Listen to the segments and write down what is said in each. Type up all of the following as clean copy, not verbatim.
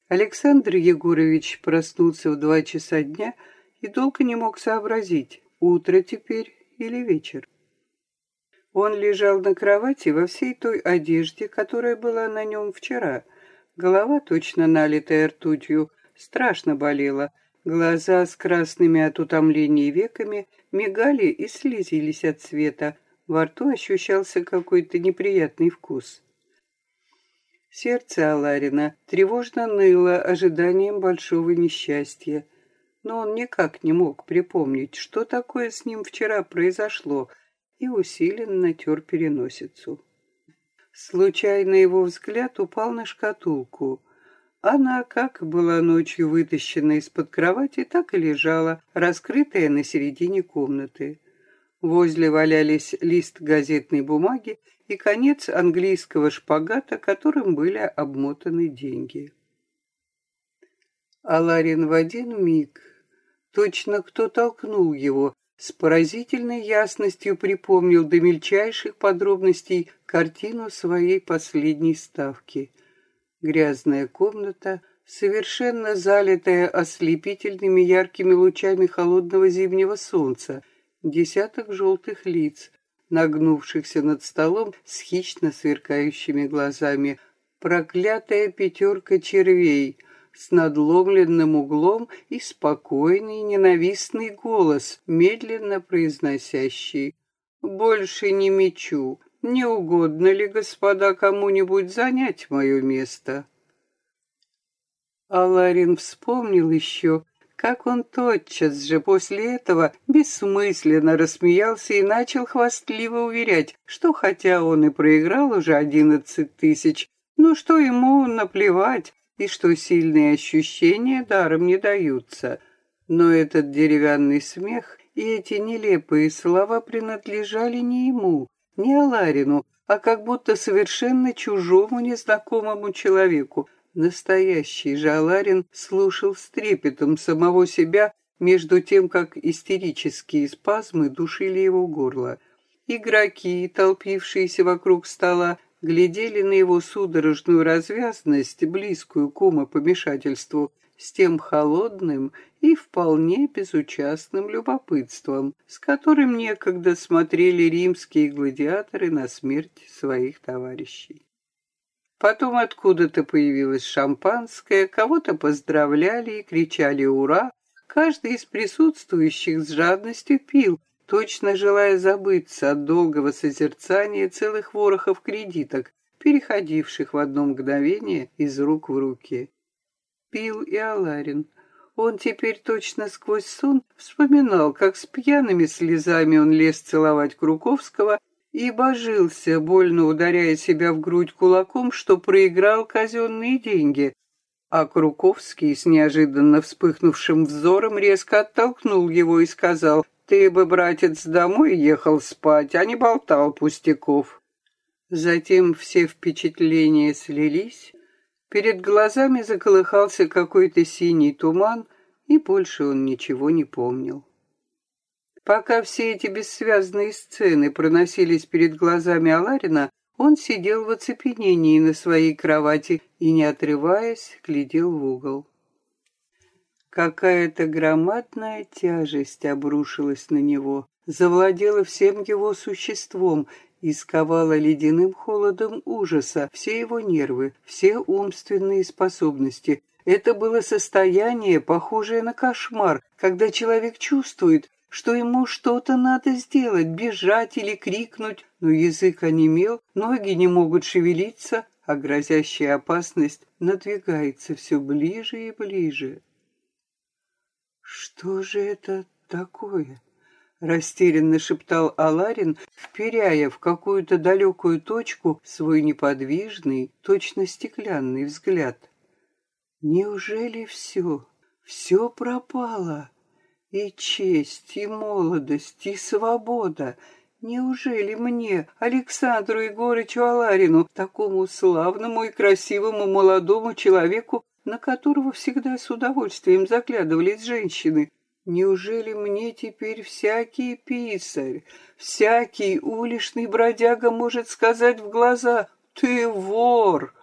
Александр Егорович проснулся в 2 часа дня и долго не мог сообразить, утро теперь или вечер. Он лежал на кровати во всей той одежде, которая была на нем вчера. Голова, точно налитая ртутью, страшно болела. Глаза с красными от утомления веками мигали и слезились от света. Во рту ощущался какой-то неприятный вкус. Сердце Аларина тревожно ныло ожиданием большого несчастья. Но он никак не мог припомнить, что такое с ним вчера произошло, и усиленно тер переносицу. Случайно его взгляд упал на шкатулку. Она, как была ночью вытащена из-под кровати, так и лежала, раскрытая на середине комнаты. Возле валялись лист газетной бумаги и конец английского шпагата, которым были обмотаны деньги. Аларин в один миг, точно кто толкнул его, с поразительной ясностью припомнил до мельчайших подробностей картину своей последней ставки. Грязная комната, совершенно залитая ослепительными яркими лучами холодного зимнего солнца, десяток желтых лиц, нагнувшихся над столом с хищно сверкающими глазами, проклятая 5 червей — с надломленным углом и спокойный ненавистный голос, медленно произносящий: «Больше не мечу. Не угодно ли, господа, кому-нибудь занять мое место?» Аларин вспомнил еще, как он тотчас же после этого бессмысленно рассмеялся и начал хвастливо уверять, что хотя он и проиграл уже 11 тысяч, но что ему наплевать, и что сильные ощущения даром не даются. Но этот деревянный смех и эти нелепые слова принадлежали не ему, не Аларину, а как будто совершенно чужому незнакомому человеку. Настоящий же Аларин слушал с трепетом самого себя, между тем, как истерические спазмы душили его горло. Игроки, толпившиеся вокруг стола, глядели на его судорожную развязность, близкую к умопомешательству, с тем холодным и вполне безучастным любопытством, с которым некогда смотрели римские гладиаторы на смерть своих товарищей. Потом откуда-то появилось шампанское, кого-то поздравляли и кричали «Ура!». Каждый из присутствующих с жадностью пил, точно желая забыться от долгого созерцания целых ворохов кредиток, переходивших в одно мгновение из рук в руки. Пил и Аларин. Он теперь точно сквозь сон вспоминал, как с пьяными слезами он лез целовать Круковского и божился, больно ударяя себя в грудь кулаком, что проиграл казенные деньги, а Круковский с неожиданно вспыхнувшим взором резко оттолкнул его и сказал: «Ты бы, братец, домой ехал спать, а не болтал пустяков». Затем все впечатления слились, перед глазами заколыхался какой-то синий туман, и больше он ничего не помнил. Пока все эти бессвязные сцены проносились перед глазами Аларина, он сидел в оцепенении на своей кровати и, не отрываясь, глядел в угол. Какая-то громадная тяжесть обрушилась на него, завладела всем его существом и сковала ледяным холодом ужаса все его нервы, все умственные способности. Это было состояние, похожее на кошмар, когда человек чувствует, что ему что-то надо сделать, бежать или крикнуть, но язык онемел, ноги не могут шевелиться, а грозящая опасность надвигается все ближе и ближе. «Что же это такое?» — растерянно шептал Аларин, вперяя в какую-то далекую точку свой неподвижный, точно стеклянный взгляд. «Неужели все пропало? И честь, и молодость, и свобода? Неужели мне, Александру Егорычу Аларину, такому славному и красивому молодому человеку, на которого всегда с удовольствием заглядывались женщины, неужели мне теперь всякий писарь, всякий уличный бродяга может сказать в глаза: «Ты вор»?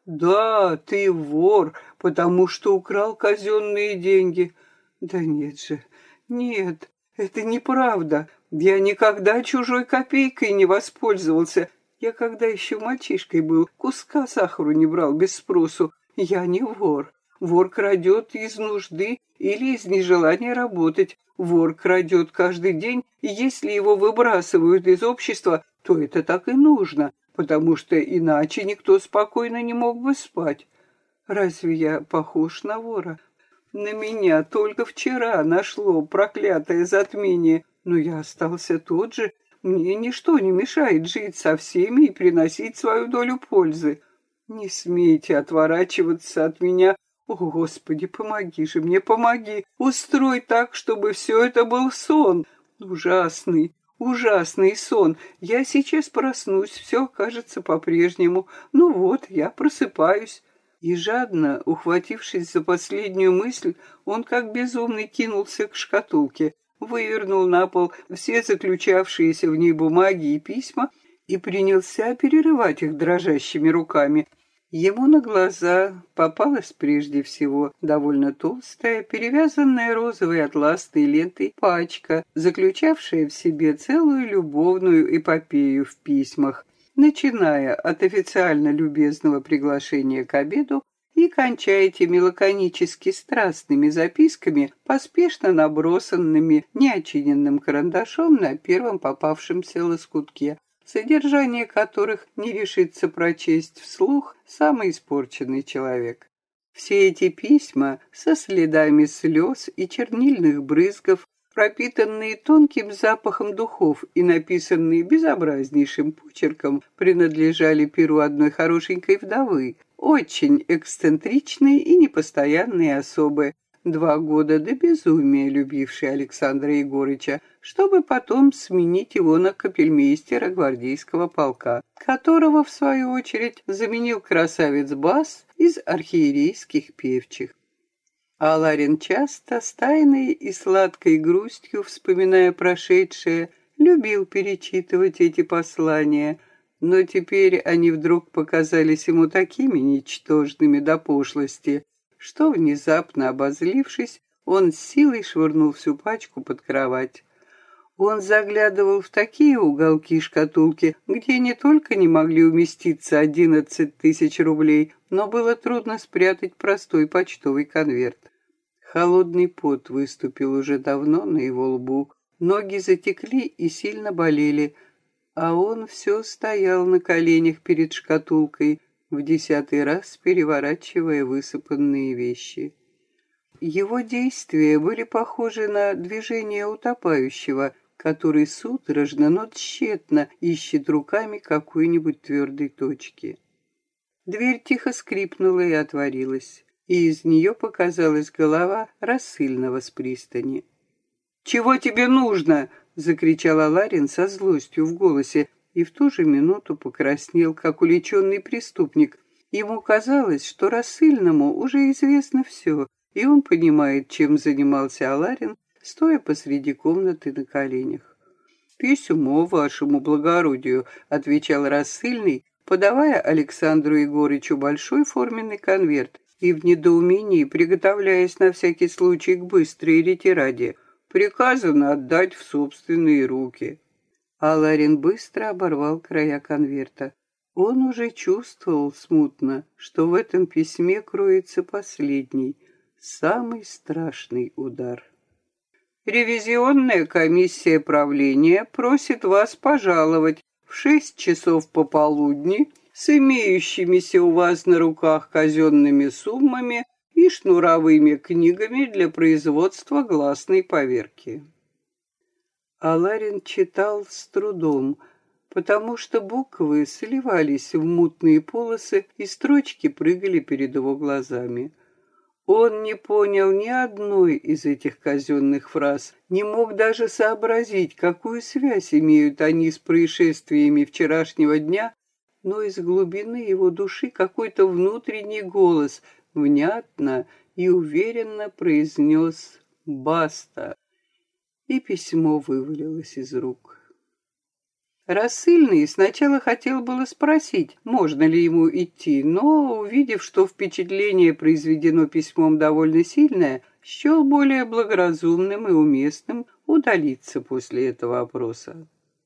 Да, ты вор, потому что украл казенные деньги. Да нет же, нет, это неправда. Я никогда чужой копейкой не воспользовался. Я когда еще мальчишкой был, куска сахару не брал без спросу. Я не вор. Вор крадет из нужды или из нежелания работать. Вор крадет каждый день, и если его выбрасывают из общества, то это так и нужно, потому что иначе никто спокойно не мог бы спать. Разве я похож на вора? На меня только вчера нашло проклятое затмение, но я остался тот же. Мне ничто не мешает жить со всеми и приносить свою долю пользы. Не смейте отворачиваться от меня. О, Господи, помоги же мне, помоги. Устрой так, чтобы все это был сон. Ужасный, ужасный сон. Я сейчас проснусь, все кажется по-прежнему. Ну вот, я просыпаюсь. И жадно, ухватившись за последнюю мысль, он как безумный кинулся к шкатулке, вывернул на пол все заключавшиеся в ней бумаги и письма и принялся перерывать их дрожащими руками. Ему на глаза попалась прежде всего довольно толстая, перевязанная розовой атласной лентой пачка, заключавшая в себе целую любовную эпопею в письмах, начиная от официально любезного приглашения к обеду и кончая теми лаконически страстными записками, поспешно набросанными неочиненным карандашом на первом попавшемся лоскутке, содержание которых не решится прочесть вслух самый испорченный человек. Все эти письма со следами слез и чернильных брызгов, пропитанные тонким запахом духов и написанные безобразнейшим почерком, принадлежали перу одной хорошенькой вдовы, очень эксцентричной и непостоянной особы, 2 года до безумия любившей Александра Егорыча, чтобы потом сменить его на капельмейстера гвардейского полка, которого, в свою очередь, заменил красавец Бас из архиерейских певчих. А Ларин часто, с тайной и сладкой грустью, вспоминая прошедшее, любил перечитывать эти послания, но теперь они вдруг показались ему такими ничтожными до пошлости, что, внезапно обозлившись, он с силой швырнул всю пачку под кровать. Он заглядывал в такие уголки шкатулки, где не только не могли уместиться 11 тысяч рублей, но было трудно спрятать простой почтовый конверт. Холодный пот выступил уже давно на его лбу, ноги затекли и сильно болели, а он все стоял на коленях перед шкатулкой, в 10-й раз переворачивая высыпанные вещи. Его действия были похожи на движение утопающего, который судорожно, но тщетно ищет руками какой-нибудь твердой точки. Дверь тихо скрипнула и отворилась, и из нее показалась голова рассыльного с пристани. «Чего тебе нужно?» — закричал Аларин со злостью в голосе, и в ту же минуту покраснел, как уличенный преступник. Ему казалось, что рассыльному уже известно все, и он понимает, чем занимался Аларин, стоя посреди комнаты на коленях. «Письмо вашему благородию», — отвечал рассыльный, подавая Александру Егорычу большой форменный конверт и в недоумении приготовляясь на всякий случай к быстрой ретираде. «Приказано отдать в собственные руки». А Ларин быстро оборвал края конверта. Он уже чувствовал смутно, что в этом письме кроется последний, самый страшный удар. «Ревизионная комиссия правления просит вас пожаловать в 6 часов пополудни с имеющимися у вас на руках казенными суммами и шнуровыми книгами для производства гласной поверки». Аларин читал с трудом, потому что буквы сливались в мутные полосы, и строчки прыгали перед его глазами. Он не понял ни одной из этих казенных фраз, не мог даже сообразить, какую связь имеют они с происшествиями вчерашнего дня, но из глубины его души какой-то внутренний голос внятно и уверенно произнес «Баста!» и письмо вывалилось из рук. Рассыльный сначала хотел было спросить, можно ли ему идти, но, увидев, что впечатление произведено письмом довольно сильное, счел более благоразумным и уместным удалиться после этого опроса.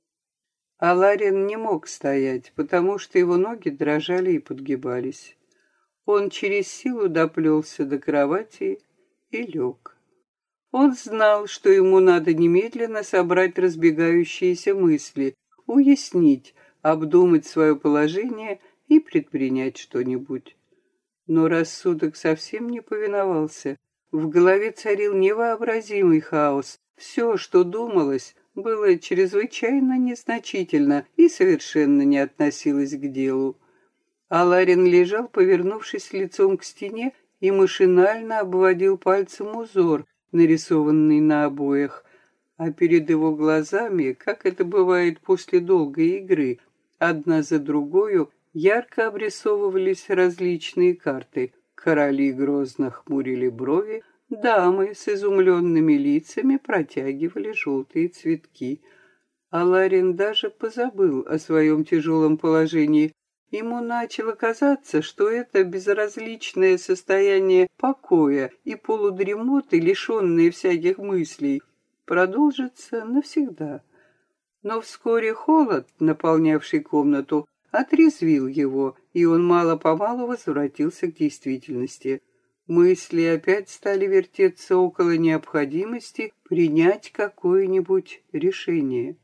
А Ларин не мог стоять, потому что его ноги дрожали и подгибались. Он через силу доплелся до кровати и лег. Он знал, что ему надо немедленно собрать разбегающиеся мысли, уяснить, обдумать свое положение и предпринять что-нибудь. Но рассудок совсем не повиновался. В голове царил невообразимый хаос. Все, что думалось, было чрезвычайно незначительно и совершенно не относилось к делу. А Ларин лежал, повернувшись лицом к стене, и машинально обводил пальцем узор, нарисованный на обоях, а перед его глазами, как это бывает после долгой игры, одна за другою ярко обрисовывались различные карты. Короли грозно хмурили брови, дамы с изумленными лицами протягивали желтые цветки. А Ларин даже позабыл о своем тяжелом положении. Ему начало казаться, что это безразличное состояние покоя и полудремоты, лишенные всяких мыслей, продолжится навсегда. Но вскоре холод, наполнявший комнату, отрезвил его, и он мало-помалу возвратился к действительности. Мысли опять стали вертеться около необходимости принять какое-нибудь решение.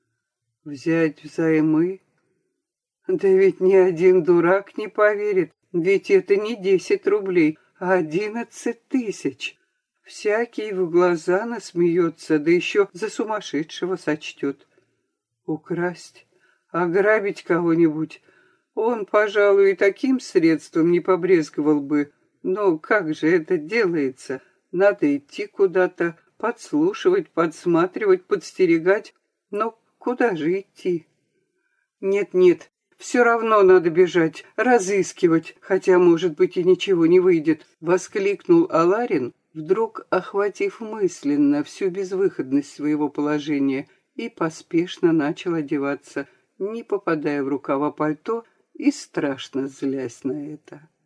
Взять взаймы? Да ведь ни один дурак не поверит, ведь это не 10 рублей, а 11 тысяч. Всякий в глаза насмеется, да еще за сумасшедшего сочтет. Украсть, ограбить кого-нибудь, он, пожалуй, и таким средством не побрезговал бы. Но как же это делается? Надо идти куда-то, подслушивать, подсматривать, подстерегать. Но куда же идти? Нет, все равно надо бежать, разыскивать, хотя, может быть, и ничего не выйдет, — воскликнул Аларин, вдруг охватив мысленно всю безвыходность своего положения, и поспешно начал одеваться, не попадая в рукава пальто и страшно злясь на это.